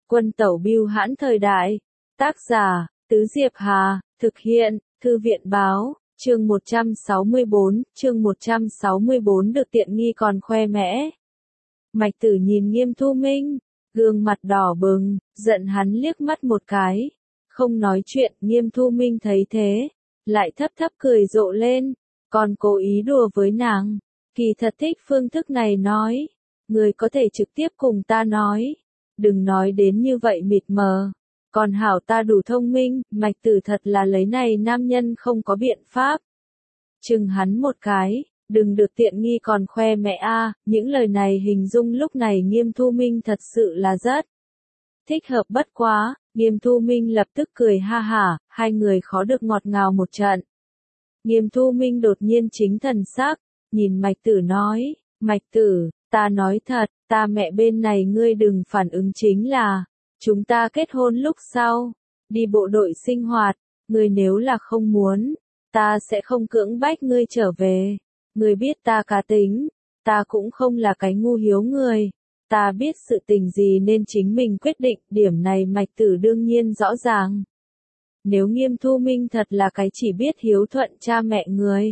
Quân tẩu bưu hãn thời đại. Tác giả, Tứ Diệp Hà, thực hiện, Thư viện báo, chương 164 được tiện nghi còn khoe mẽ. Mạch Tử nhìn Nghiêm Thu Minh, gương mặt đỏ bừng, giận hắn liếc mắt một cái. Không nói chuyện, Nghiêm Thu Minh thấy thế, lại thấp thấp cười rộ lên, còn cố ý đùa với nàng. Kỳ thật thích phương thức này nói, người có thể trực tiếp cùng ta nói, đừng nói đến như vậy mịt mờ. Còn hảo ta đủ thông minh, Mạch Tử thật là lấy này nam nhân không có biện pháp. Chừng hắn một cái, đừng được tiện nghi còn khoe mẹ a. Những lời này hình dung lúc này Nghiêm Thu Minh thật sự là rất thích hợp bất quá. Nghiêm Thu Minh lập tức cười ha hả, hai người khó được ngọt ngào một trận. Nghiêm Thu Minh đột nhiên chính thần sắc, nhìn Mạch Tử nói, Mạch Tử, ta nói thật, ta mẹ bên này ngươi đừng phản ứng chính là, chúng ta kết hôn lúc sau, đi bộ đội sinh hoạt, ngươi nếu là không muốn, ta sẽ không cưỡng bách ngươi trở về. Ngươi biết ta cá tính, ta cũng không là cái ngu hiếu người. Ta biết sự tình gì nên chính mình quyết định, điểm này Mạch Tử đương nhiên rõ ràng. Nếu Nghiêm Thu Minh thật là cái chỉ biết hiếu thuận cha mẹ người.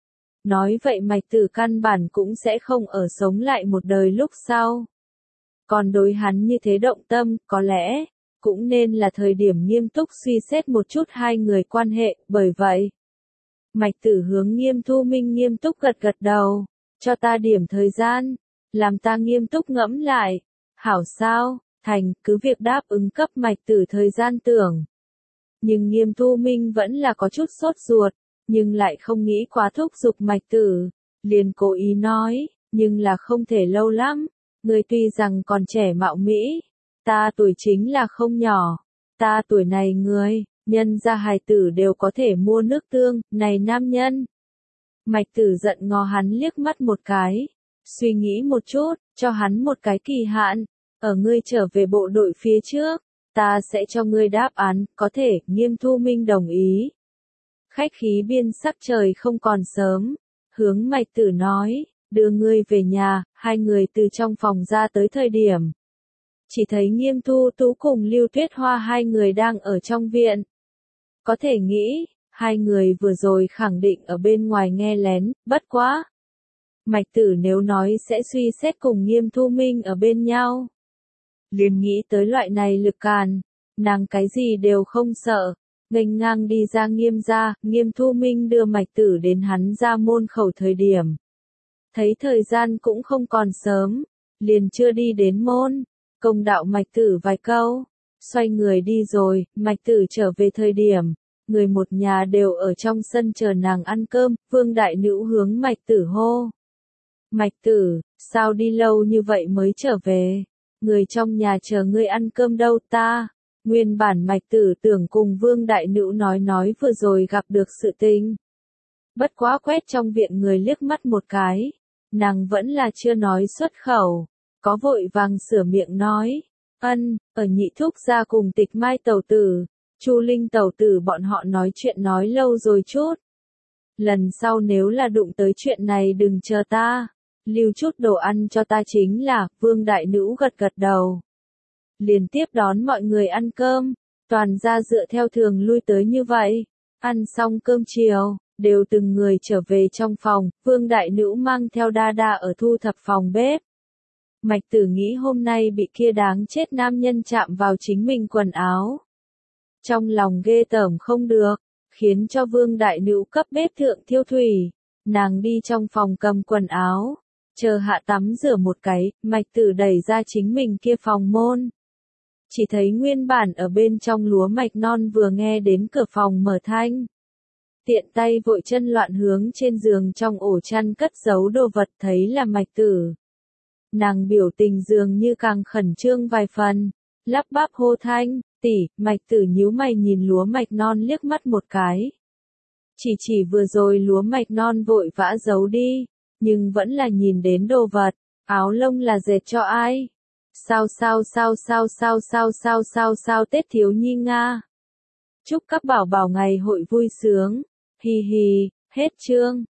Nói vậy Mạch Tử căn bản cũng sẽ không ở sống lại một đời lúc sau. Còn đối hắn như thế động tâm, có lẽ, cũng nên là thời điểm nghiêm túc suy xét một chút hai người quan hệ, bởi vậy. Mạch Tử hướng Nghiêm Thu Minh nghiêm túc gật gật đầu, cho ta điểm thời gian. Làm ta nghiêm túc ngẫm lại. Hảo sao, thành, cứ việc đáp ứng cấp Mạch Tử thời gian tưởng. Nhưng Nghiêm Thu Minh vẫn là có chút sốt ruột, nhưng lại không nghĩ quá thúc giục Mạch Tử. Liền cố ý nói, nhưng là không thể lâu lắm. Người tuy rằng còn trẻ mạo mỹ, ta tuổi chính là không nhỏ. Ta tuổi này người, nhân gia hài tử đều có thể mua nước tương, này nam nhân. Mạch Tử giận ngó hắn liếc mắt một cái. Suy nghĩ một chút, cho hắn một cái kỳ hạn, ở ngươi trở về bộ đội phía trước, ta sẽ cho ngươi đáp án, có thể. Nghiêm Thu Minh đồng ý. Khách khí biên sắc trời không còn sớm, hướng Mạch Tử nói, đưa ngươi về nhà. Hai người từ trong phòng ra tới thời điểm, chỉ thấy Nghiêm Thu Tú cùng Lưu Tuyết Hoa hai người đang ở trong viện. Có thể nghĩ, hai người vừa rồi khẳng định ở bên ngoài nghe lén, bất quá. Mạch Tử nếu nói sẽ suy xét cùng Nghiêm Thu Minh ở bên nhau. Liền nghĩ tới loại này lực càn, nàng cái gì đều không sợ, nghênh ngang đi ra Nghiêm gia. Nghiêm Thu Minh đưa Mạch Tử đến hắn ra môn khẩu thời điểm. Thấy thời gian cũng không còn sớm, liền chưa đi đến môn, công đạo Mạch Tử vài câu, xoay người đi rồi. Mạch Tử trở về thời điểm, người một nhà đều ở trong sân chờ nàng ăn cơm. Vương Đại Nữ hướng Mạch Tử hô. Mạch Tử, sao đi lâu như vậy mới trở về? Người trong nhà chờ ngươi ăn cơm đâu ta? Nguyên bản Mạch Tử tưởng cùng Vương Đại Nữ nói vừa rồi gặp được sự tình. Bất quá quét trong viện người liếc mắt một cái, nàng vẫn là chưa nói xuất khẩu, có vội vàng sửa miệng nói, ở Nhị thúc gia cùng Tịch Mai tẩu tử, Chu Linh tẩu tử bọn họ nói chuyện nói lâu rồi chút. Lần sau nếu là đụng tới chuyện này đừng chờ ta. Lưu chút đồ ăn cho ta chính là. Vương Đại Nữ gật gật đầu. Liền tiếp đón mọi người ăn cơm, toàn gia dựa theo thường lui tới như vậy. Ăn xong cơm chiều, đều từng người trở về trong phòng. Vương Đại Nữ mang theo đa đa ở thu thập phòng bếp. Mạch Tử nghĩ hôm nay bị kia đáng chết nam nhân chạm vào chính mình quần áo. Trong lòng ghê tởm không được, khiến cho Vương Đại Nữ cấp bếp thượng thiêu thủy. Nàng đi trong phòng cầm quần áo. Chờ hạ tắm rửa một cái, Mạch Tử đẩy ra chính mình kia phòng môn. Chỉ thấy nguyên bản ở bên trong lúa mạch non vừa nghe đến cửa phòng mở thanh. Tiện tay vội chân loạn hướng trên giường trong ổ chăn cất giấu đồ vật, thấy là Mạch Tử. Nàng biểu tình dường như càng khẩn trương vài phần, lắp bắp hô thanh, tỷ. Mạch Tử nhíu mày nhìn lúa mạch non liếc mắt một cái. Chỉ vừa rồi lúa mạch non vội vã giấu đi. Nhưng vẫn là nhìn đến đồ vật, áo lông là dệt cho ai? Sao Tết thiếu nhi Nga. Chúc các bảo bảo ngày hội vui sướng, hi hi, hết chương.